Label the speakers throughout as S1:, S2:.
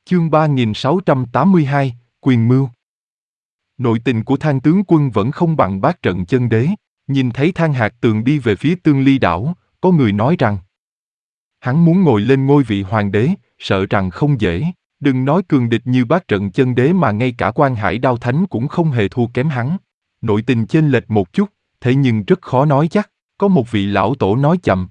S1: Chương 3682, Quyền mưu. Nội tình của Thang tướng quân vẫn không bằng bát trận chân đế. Nhìn thấy Thang Hạc Tường đi về phía Tương Ly đảo, có người nói rằng hắn muốn ngồi lên ngôi vị hoàng đế, sợ rằng không dễ. Đừng nói cường địch như bát trận chân đế mà ngay cả Quan Hải Đao Thánh cũng không hề thua kém hắn. Nội tình chênh lệch một chút, thế nhưng rất khó nói chắc. Có một vị lão tổ nói chậm.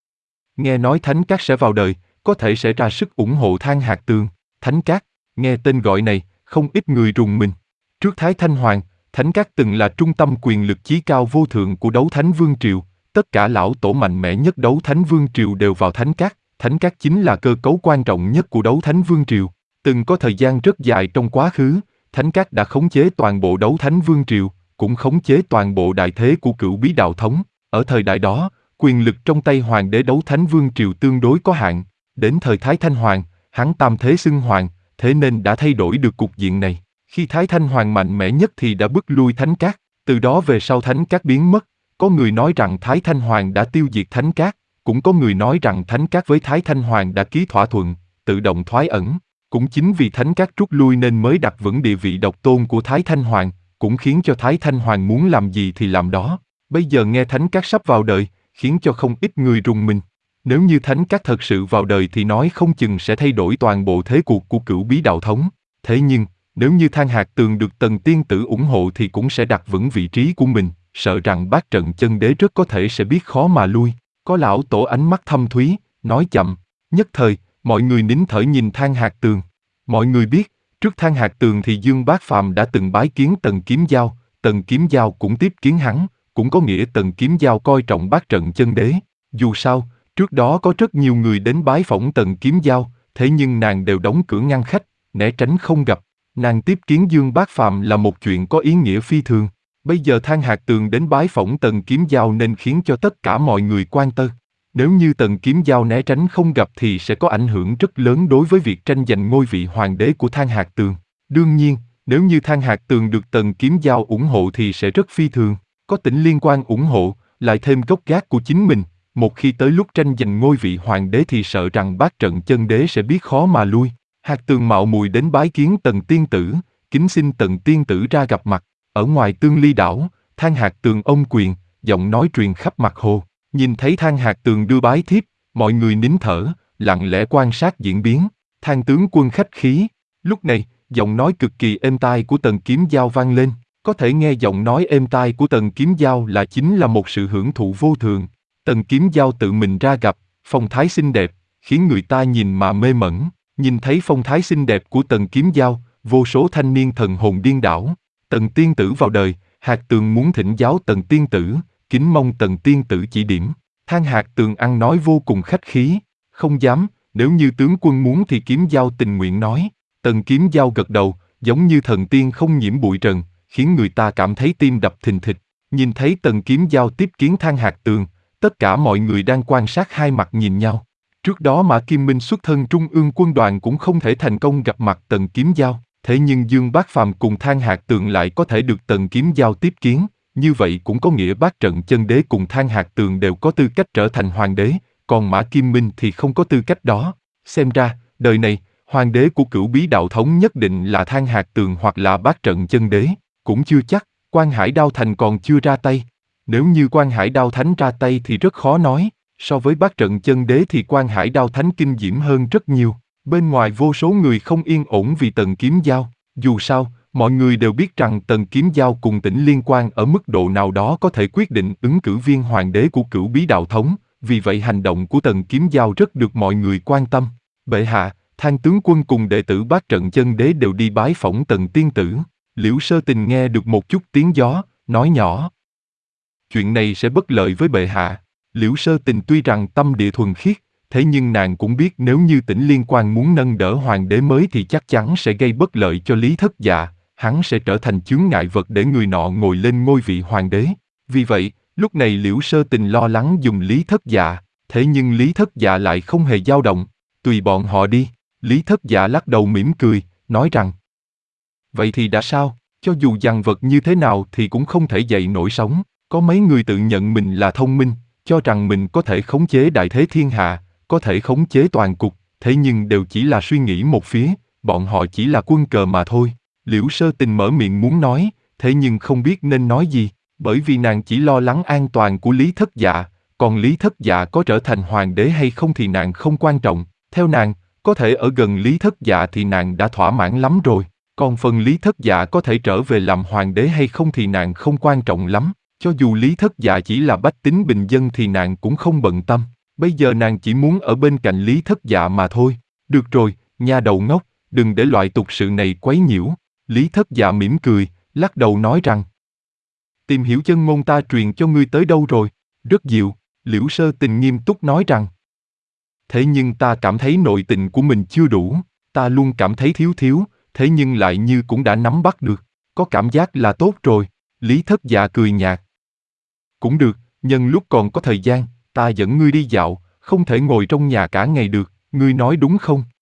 S1: Nghe nói Thánh Các sẽ vào đời, có thể sẽ ra sức ủng hộ Thang Hạc Tường. Thánh Các, nghe tên gọi này, không ít người rùng mình. Trước Thái Thanh Hoàng, Thánh Các từng là trung tâm quyền lực chí cao vô thượng của Đấu Thánh Vương Triều. Tất cả lão tổ mạnh mẽ nhất Đấu Thánh Vương Triều đều vào Thánh Các. Thánh Các chính là cơ cấu quan trọng nhất của Đấu Thánh Vương Triều. Từng có thời gian rất dài trong quá khứ, Thánh Các đã khống chế toàn bộ Đấu Thánh Vương Triều, cũng khống chế toàn bộ đại thế của Cửu Bí Đạo Thống. Ở thời đại đó, quyền lực trong tay Hoàng đế Đấu Thánh Vương Triều tương đối có hạn. Đến thời Thái Thanh Hoàng, hắn tam thế xưng hoàng, thế nên đã thay đổi được cục diện này. Khi Thái Thanh Hoàng mạnh mẽ nhất thì đã bức lui Thánh Các, từ đó về sau Thánh Các biến mất. Có người nói rằng Thái Thanh Hoàng đã tiêu diệt Thánh Các, cũng có người nói rằng Thánh Các với Thái Thanh Hoàng đã ký thỏa thuận, tự động thoái ẩn. Cũng chính vì Thánh Các rút lui nên mới đặt vững địa vị độc tôn của Thái Thanh Hoàng, cũng khiến cho Thái Thanh Hoàng muốn làm gì thì làm đó. Bây giờ nghe Thánh Các sắp vào đời, khiến cho không ít người rùng mình. Nếu như Thánh Các thật sự vào đời thì nói không chừng sẽ thay đổi toàn bộ thế cuộc của Cửu Bí Đạo Thống. Thế nhưng, nếu như Thang Hạc Tường được Tần Tiên Tử ủng hộ thì cũng sẽ đặt vững vị trí của mình, sợ rằng bát trận chân đế rất có thể sẽ biết khó mà lui. Có lão tổ ánh mắt thâm thúy, nói chậm. Nhất thời, mọi người nín thở nhìn Thang Hạc Tường. Mọi người biết, trước Thang Hạc Tường thì Dương Bác Phàm đã từng bái kiến Tần Kiếm Giao, Tần Kiếm Giao cũng tiếp kiến hắn, cũng có nghĩa Tần Kiếm Giao coi trọng bát trận chân đế. Dù sao, trước đó có rất nhiều người đến bái phỏng Tần Kiếm Giao, thế nhưng nàng đều đóng cửa ngăn khách, né tránh không gặp. Nàng tiếp kiến Dương Bác Phàm là một chuyện có ý nghĩa phi thường. Bây giờ Thang Hạc Tường đến bái phỏng Tần Kiếm Giao nên khiến cho tất cả mọi người quan tâm. Nếu như Tần Kiếm Giao né tránh không gặp thì sẽ có ảnh hưởng rất lớn đối với việc tranh giành ngôi vị hoàng đế của Thang Hạc Tường. Đương nhiên, nếu như Thang Hạc Tường được Tần Kiếm Giao ủng hộ thì sẽ rất phi thường. Có Tỉnh Liên Quan ủng hộ, lại thêm gốc gác của chính mình. Một khi tới lúc tranh giành ngôi vị hoàng đế thì sợ rằng bát trận chân đế sẽ biết khó mà lui. Hạc Tường mạo muội đến bái kiến Tần Tiên Tử, kính xin Tần Tiên Tử ra gặp mặt. Ở ngoài Tương Ly đảo, Thang Hạc Tường ôm quyền, giọng nói truyền khắp mặt hồ. Nhìn thấy Thang Hạc Tường đưa bái thiếp, mọi người nín thở, lặng lẽ quan sát diễn biến. Thang tướng quân khách khí. Lúc này, giọng nói cực kỳ êm tai của Tần Kiếm Giao vang lên. Có thể nghe giọng nói êm tai của Tần Kiếm Giao là chính là một sự hưởng thụ vô thường. Tần Kiếm Giao tự mình ra gặp, phong thái xinh đẹp, khiến người ta nhìn mà mê mẩn. Nhìn thấy phong thái xinh đẹp của Tần Kiếm Giao, vô số thanh niên thần hồn điên đảo. Tần Tiên Tử vào đời, Hạc Tường muốn thỉnh giáo Tần Tiên Tử, kính mong Tần Tiên Tử chỉ điểm. Thang Hạc Tường ăn nói vô cùng khách khí, không dám, nếu như tướng quân muốn thì Kiếm Giao tình nguyện nói. Tần Kiếm Giao gật đầu, giống như thần tiên không nhiễm bụi trần, khiến người ta cảm thấy tim đập thình thịch. Nhìn thấy Tần Kiếm Giao tiếp kiến Thang Hạc Tường, tất cả mọi người đang quan sát hai mặt nhìn nhau. Trước đó Mã Kim Minh xuất thân Trung ương quân đoàn cũng không thể thành công gặp mặt Tần Kiếm Giao, thế nhưng Dương Bác Phàm cùng Thang Hạc Tường lại có thể được Tần Kiếm Giao tiếp kiến, như vậy cũng có nghĩa bát trận chân đế cùng Thang Hạc Tường đều có tư cách trở thành hoàng đế, còn Mã Kim Minh thì không có tư cách đó. Xem ra, đời này, hoàng đế của Cửu Bí Đạo Thống nhất định là Thang Hạc Tường hoặc là bát trận chân đế, cũng chưa chắc, Quan Hải Đao Thành còn chưa ra tay. Nếu như Quan Hải Đao Thánh ra tay thì rất khó nói, so với bát trận chân đế thì Quan Hải Đao Thánh kinh diễm hơn rất nhiều. Bên ngoài vô số người không yên ổn vì Tần Kiếm Giao, dù sao, mọi người đều biết rằng Tần Kiếm Giao cùng Tỉnh Liên Quan ở mức độ nào đó có thể quyết định ứng cử viên hoàng đế của Cửu Bí Đạo Thống, vì vậy hành động của Tần Kiếm Giao rất được mọi người quan tâm. Bệ hạ, Thang tướng quân cùng đệ tử bát trận chân đế đều đi bái phỏng Tần Tiên Tử. Liễu Sơ Tình nghe được một chút tiếng gió, nói nhỏ. Chuyện này sẽ bất lợi với bệ hạ. Liễu Sơ Tình tuy rằng tâm địa thuần khiết, thế nhưng nàng cũng biết nếu như Tỉnh Liên Quan muốn nâng đỡ hoàng đế mới thì chắc chắn sẽ gây bất lợi cho Lý Thất Dạ, hắn sẽ trở thành chướng ngại vật để người nọ ngồi lên ngôi vị hoàng đế. Vì vậy, lúc này Liễu Sơ Tình lo lắng dùng Lý Thất Dạ, thế nhưng Lý Thất Dạ lại không hề dao động, tùy bọn họ đi. Lý Thất Dạ lắc đầu mỉm cười, nói rằng vậy thì đã sao, cho dù dằn vật như thế nào thì cũng không thể dậy nổi sóng. Có mấy người tự nhận mình là thông minh, cho rằng mình có thể khống chế đại thế thiên hạ, có thể khống chế toàn cục, thế nhưng đều chỉ là suy nghĩ một phía, bọn họ chỉ là quân cờ mà thôi. Liễu Sơ Tình mở miệng muốn nói, thế nhưng không biết nên nói gì, bởi vì nàng chỉ lo lắng an toàn của Lý Thất Dạ, còn Lý Thất Dạ có trở thành hoàng đế hay không thì nàng không quan trọng, theo nàng, có thể ở gần Lý Thất Dạ thì nàng đã thỏa mãn lắm rồi, còn phần Lý Thất Dạ có thể trở về làm hoàng đế hay không thì nàng không quan trọng lắm, cho dù Lý Thất Dạ chỉ là bách tính bình dân thì nàng cũng không bận tâm, bây giờ nàng chỉ muốn ở bên cạnh Lý Thất Dạ mà thôi. Được rồi, nha đầu ngốc, đừng để loại tục sự này quấy nhiễu. Lý Thất Dạ mỉm cười, lắc đầu nói rằng: Tìm hiểu chân ngôn ta truyền cho ngươi tới đâu rồi? Rất dịu, Liễu Sơ Tình nghiêm túc nói rằng: Thế nhưng ta cảm thấy nội tình của mình chưa đủ, ta luôn cảm thấy thiếu thiếu, thế nhưng lại như cũng đã nắm bắt được, có cảm giác là tốt rồi. Lý Thất Dạ cười nhạt: Cũng được, nhân lúc còn có thời gian, ta dẫn ngươi đi dạo, không thể ngồi trong nhà cả ngày được, ngươi nói đúng không?